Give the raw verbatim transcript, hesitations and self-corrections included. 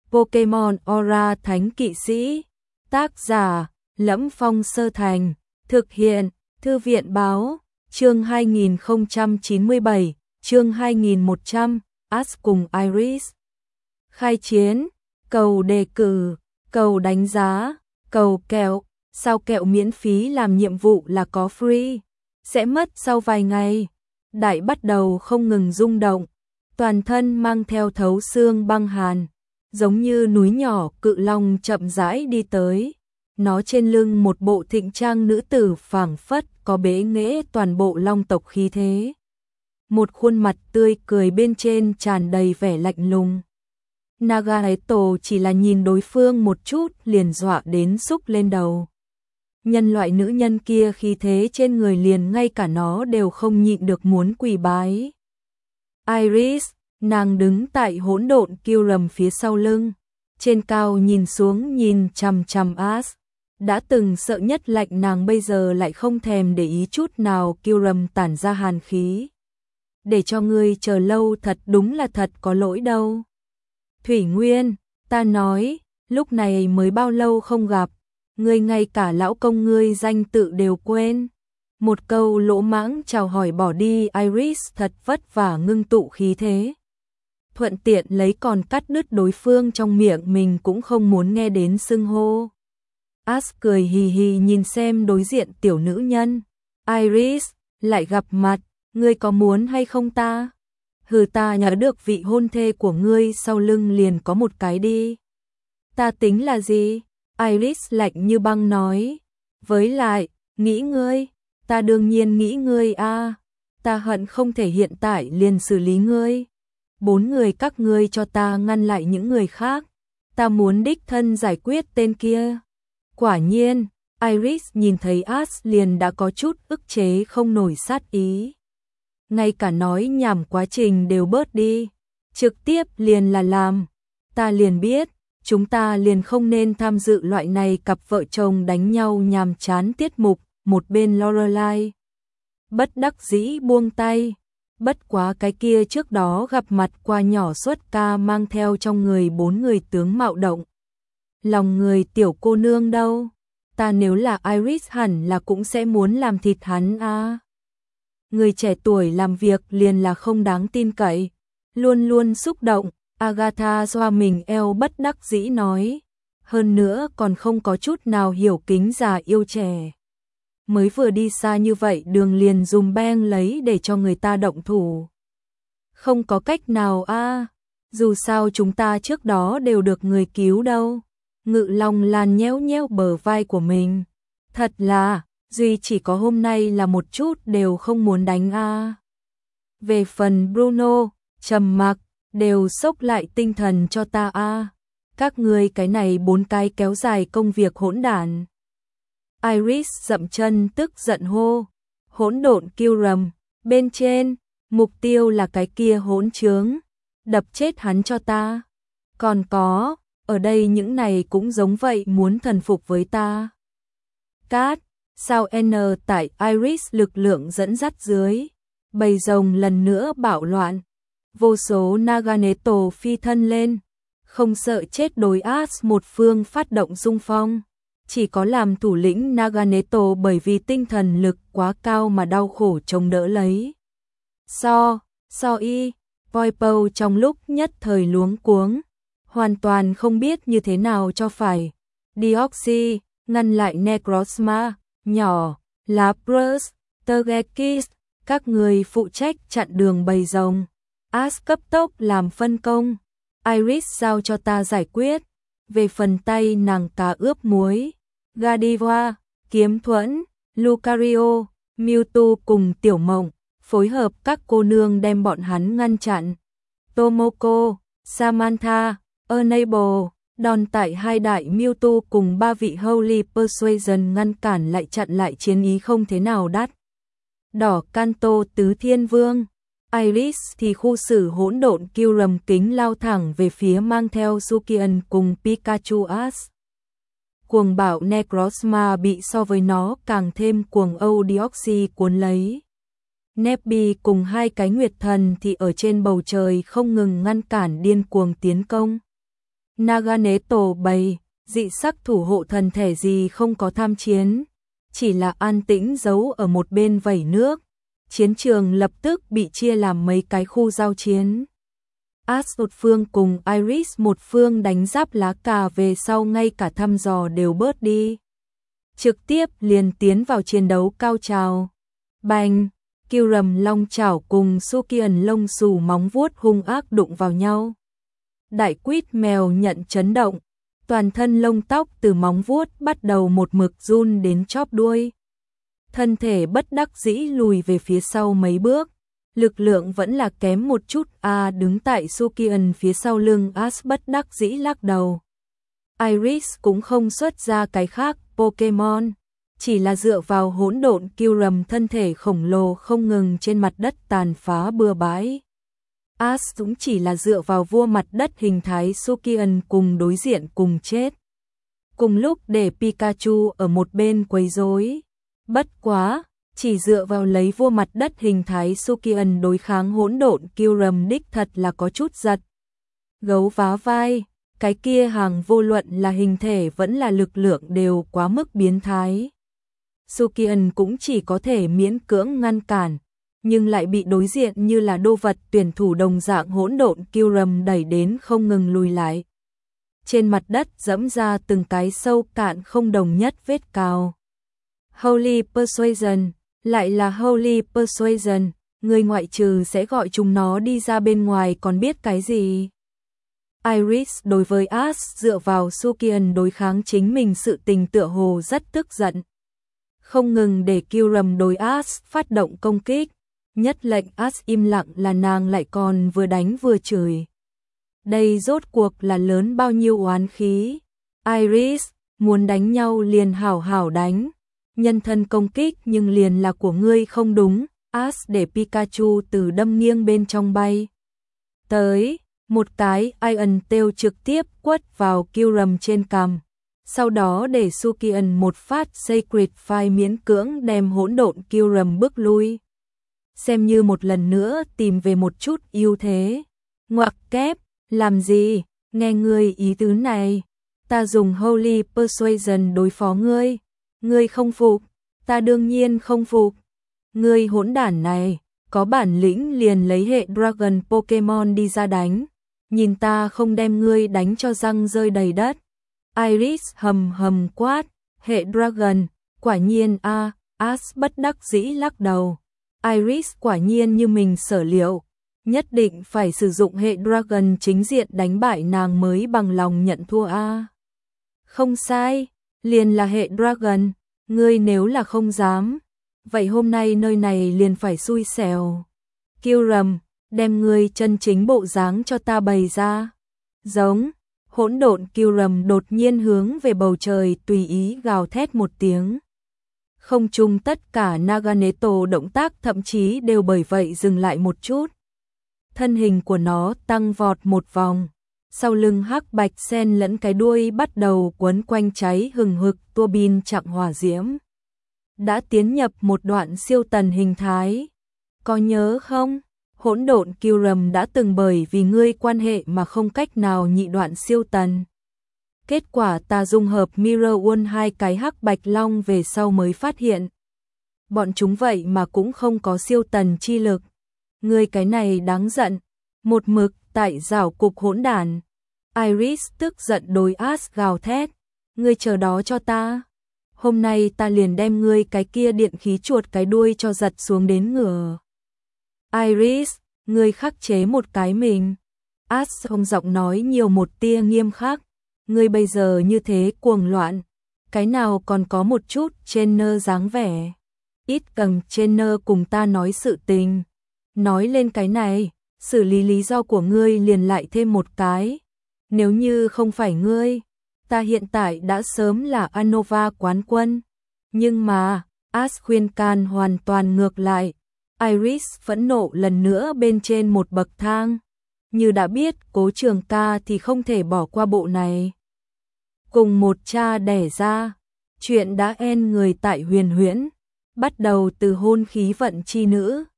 Pokemon Aura Thánh Kỵ Sĩ. Tác giả Lẫm Phong Sơ Thành. Thực hiện Thư viện Báo. Chương hai nghìn không trăm chín mươi bảy, chương hai nghìn một trăm, Ash cùng Iris. Khai chiến, cầu đề cử, cầu đánh giá, cầu kẹo, sao kẹo miễn phí làm nhiệm vụ là có free, sẽ mất sau vài ngày. Đại bắt đầu không ngừng rung động, toàn thân mang theo thấu xương băng hàn, giống như núi nhỏ cự long chậm rãi đi tới. Nó trên lưng một bộ thịnh trang nữ tử phảng phất có bế nghệ toàn bộ long tộc khí thế. Một khuôn mặt tươi cười bên trên tràn đầy vẻ lạnh lùng. Nagato chỉ là nhìn đối phương một chút liền dọa đến xúc lên đầu. Nhân loại nữ nhân kia khí thế trên người liền ngay cả nó đều không nhịn được muốn quỳ bái. Iris, nàng đứng tại hỗn độn kiêu rầm phía sau lưng, trên cao nhìn xuống nhìn chằm chằm Ash. Đã từng sợ nhất lạnh nàng bây giờ lại không thèm để ý chút nào, kiêu rầm tản ra hàn khí. Để cho ngươi chờ lâu thật đúng là thật có lỗi đâu. Thủy Nguyên, ta nói, lúc này mới bao lâu không gặp, ngươi ngay cả lão công ngươi danh tự đều quên. Một câu lỗ mãng chào hỏi bỏ đi, Iris thật vất vả ngưng tụ khí thế. Thuận tiện lấy còn cắt đứt đối phương trong miệng mình cũng không muốn nghe đến xưng hô. Ash cười hì hì nhìn xem đối diện tiểu nữ nhân. Iris, lại gặp mặt, ngươi có muốn hay không ta? Hừ, ta nhớ được vị hôn thê của ngươi sau lưng liền có một cái đi. Ta tính là gì? Iris lạnh như băng nói. Với lại, nghĩ ngươi, ta đương nhiên nghĩ ngươi a. À. Ta hận không thể hiện tại liền xử lý ngươi. Bốn người các ngươi cho ta ngăn lại những người khác. Ta muốn đích thân giải quyết tên kia. Quả nhiên, Iris nhìn thấy Ash liền đã có chút ức chế không nổi sát ý. Ngay cả nói nhảm quá trình đều bớt đi, trực tiếp liền là làm. Ta liền biết, chúng ta liền không nên tham dự loại này cặp vợ chồng đánh nhau nhàm chán tiết mục. Một bên Lorelai bất đắc dĩ buông tay. Bất quá cái kia trước đó gặp mặt qua nhỏ xuất ca mang theo trong người bốn người tướng mạo động. Lòng người tiểu cô nương đâu? Ta nếu là Iris hẳn là cũng sẽ muốn làm thịt hắn a. À. Người trẻ tuổi làm việc liền là không đáng tin cậy, luôn luôn xúc động. Agatha xoa mình eo bất đắc dĩ nói, hơn nữa còn không có chút nào hiểu kính già yêu trẻ. Mới vừa đi xa như vậy đường liền dùng beng lấy để cho người ta động thủ. Không có cách nào a, à. Dù sao chúng ta trước đó đều được người cứu đâu. Ngự Long Lan nhéo nhéo bờ vai của mình. Thật là, duy chỉ có hôm nay là một chút đều không muốn đánh a. À. Về phần Bruno, trầm mặc, đều sốc lại tinh thần cho ta a. À. Các ngươi cái này bốn cái kéo dài công việc hỗn đản. Iris dậm chân tức giận hô. Hỗn độn kiêu rầm, bên trên, mục tiêu là cái kia hỗn trướng. Đập chết hắn cho ta. Còn có, ở đây những này cũng giống vậy muốn thần phục với ta. Cát, sao N tại Iris lực lượng dẫn dắt dưới. Bầy rồng lần nữa bạo loạn. Vô số Naganeto phi thân lên. Không sợ chết đối Ash một phương phát động xung phong. Chỉ có làm thủ lĩnh Naganeto bởi vì tinh thần lực quá cao mà đau khổ chống đỡ lấy. So, so y, Voipo trong lúc nhất thời luống cuống. Hoàn toàn không biết như thế nào cho phải. Deoxy, ngăn lại Necrozma, nhỏ, Lapras, Tergekis, các người phụ trách chặn đường bầy rồng. Ash cấp tốc làm phân công. Iris giao cho ta giải quyết. Về phần tay nàng cá ướp muối. Godiva, Kiếm Thuẫn, Lucario, Mewtwo cùng Tiểu Mộng, phối hợp các cô nương đem bọn hắn ngăn chặn. Tomoko, Samantha, Enable, đòn tại hai đại Mewtwo cùng ba vị Holy Persuasion ngăn cản lại chặn lại chiến ý không thế nào đắt. Đỏ Kanto Tứ Thiên Vương, Iris thì khu xử hỗn độn kiêu rầm kính lao thẳng về phía mang theo Sukian cùng Pikachu Ash. Cuồng bạo Necrozma bị so với nó càng thêm cuồng âu Deoxy cuốn lấy. Nebby cùng hai cái nguyệt thần thì ở trên bầu trời không ngừng ngăn cản điên cuồng tiến công. Naganeto bày, dị sắc thủ hộ thần thể gì không có tham chiến, chỉ là an tĩnh giấu ở một bên vẩy nước. Chiến trường lập tức bị chia làm mấy cái khu giao chiến. Ash một phương cùng Iris một phương đánh giáp lá cà về sau ngay cả thăm dò đều bớt đi. Trực tiếp liền tiến vào chiến đấu cao trào. Bành, Kyurem long chảo cùng Sukian lông xù móng vuốt hung ác đụng vào nhau. Đại quýt mèo nhận chấn động, toàn thân lông tóc từ móng vuốt bắt đầu một mực run đến chóp đuôi. Thân thể bất đắc dĩ lùi về phía sau mấy bước, lực lượng vẫn là kém một chút. A à, đứng tại Sukian phía sau lưng Ash bất đắc dĩ lắc đầu. Iris cũng không xuất ra cái khác Pokemon, chỉ là dựa vào hỗn độn Kyurem thân thể khổng lồ không ngừng trên mặt đất tàn phá bừa bãi. Ash cũng chỉ là dựa vào vua mặt đất hình thái Sukian cùng đối diện cùng chết. Cùng lúc để Pikachu ở một bên quấy rối. Bất quá, chỉ dựa vào lấy vua mặt đất hình thái Sukian đối kháng hỗn độn Kyurem đích thật là có chút giật. Gấu vá vai, cái kia hàng vô luận là hình thể vẫn là lực lượng đều quá mức biến thái. Sukian cũng chỉ có thể miễn cưỡng ngăn cản, nhưng lại bị đối diện như là đô vật tuyển thủ đồng dạng hỗn độn Kyurem đẩy đến không ngừng lùi lại. Trên mặt đất dẫm ra từng cái sâu cạn không đồng nhất vết cào. Holy Persuasion, lại là Holy Persuasion, người ngoại trừ sẽ gọi chúng nó đi ra bên ngoài còn biết cái gì. Iris đối với Ash dựa vào Sukian đối kháng chính mình sự tình tựa hồ rất tức giận. Không ngừng để Kyurem đối Ash phát động công kích, nhất lệnh Ash im lặng là nàng lại còn vừa đánh vừa chửi. Đây rốt cuộc là lớn bao nhiêu oán khí. Iris, muốn đánh nhau liền hảo hảo đánh. Nhân thân công kích nhưng liền là của ngươi không đúng. Ash để Pikachu từ đâm nghiêng bên trong bay tới, một cái Iron Tail trực tiếp quất vào Kyurem trên cằm. Sau đó để Sukian một phát Sacred Fire miễn cưỡng đem hỗn độn Kyurem bước lui. Xem như một lần nữa tìm về một chút ưu thế. Ngoặc kép, làm gì, nghe ngươi ý tứ này. Ta dùng Holy Persuasion đối phó ngươi. Ngươi không phục, ta đương nhiên không phục. Ngươi hỗn đản này, có bản lĩnh liền lấy hệ Dragon Pokemon đi ra đánh. Nhìn ta không đem ngươi đánh cho răng rơi đầy đất. Iris hầm hầm quát, hệ Dragon, quả nhiên a, à, Ash bất đắc dĩ lắc đầu. Iris quả nhiên như mình sở liệu, nhất định phải sử dụng hệ Dragon chính diện đánh bại nàng mới bằng lòng nhận thua a. À. Không sai, liền là hệ Dragon, ngươi nếu là không dám, vậy hôm nay nơi này liền phải xui xẻo. Kyurem, đem ngươi chân chính bộ dáng cho ta bày ra. Giống, hỗn độn Kyurem đột nhiên hướng về bầu trời tùy ý gào thét một tiếng. Không chung tất cả Naganeto động tác thậm chí đều bởi vậy dừng lại một chút. Thân hình của nó tăng vọt một vòng, sau lưng hắc bạch sen lẫn cái đuôi bắt đầu quấn quanh cháy hừng hực tua bin chặng hỏa diễm. Đã tiến nhập một đoạn siêu tần hình thái. Có nhớ không? Hỗn độn Kyurem đã từng bởi vì ngươi quan hệ mà không cách nào nhị đoạn siêu tần. Kết quả ta dung hợp Mirror One hai cái hắc bạch long về sau mới phát hiện. Bọn chúng vậy mà cũng không có siêu tần chi lực. Ngươi cái này đáng giận. Một mực tại rảo cục hỗn đản. Iris tức giận đối Ash gào thét. Ngươi chờ đó cho ta. Hôm nay ta liền đem ngươi cái kia điện khí chuột cái đuôi cho giật xuống đến ngửa. Iris, ngươi khắc chế một cái mình. Ash không giọng nói nhiều một tia nghiêm khắc. Ngươi bây giờ như thế cuồng loạn. Cái nào còn có một chút trainer dáng vẻ. Ít cần trainer cùng ta nói sự tình. Nói lên cái này, xử lý lý do của ngươi liền lại thêm một cái. Nếu như không phải ngươi, ta hiện tại đã sớm là Unova quán quân. Nhưng mà, Ash khuyên can hoàn toàn ngược lại. Iris phẫn nộ lần nữa bên trên một bậc thang. Như đã biết Cố Trường Ca thì không thể bỏ qua bộ này. Cùng một cha đẻ ra, chuyện đã en người tại Huyền Huyễn, bắt đầu từ hôn khí vận chi nữ.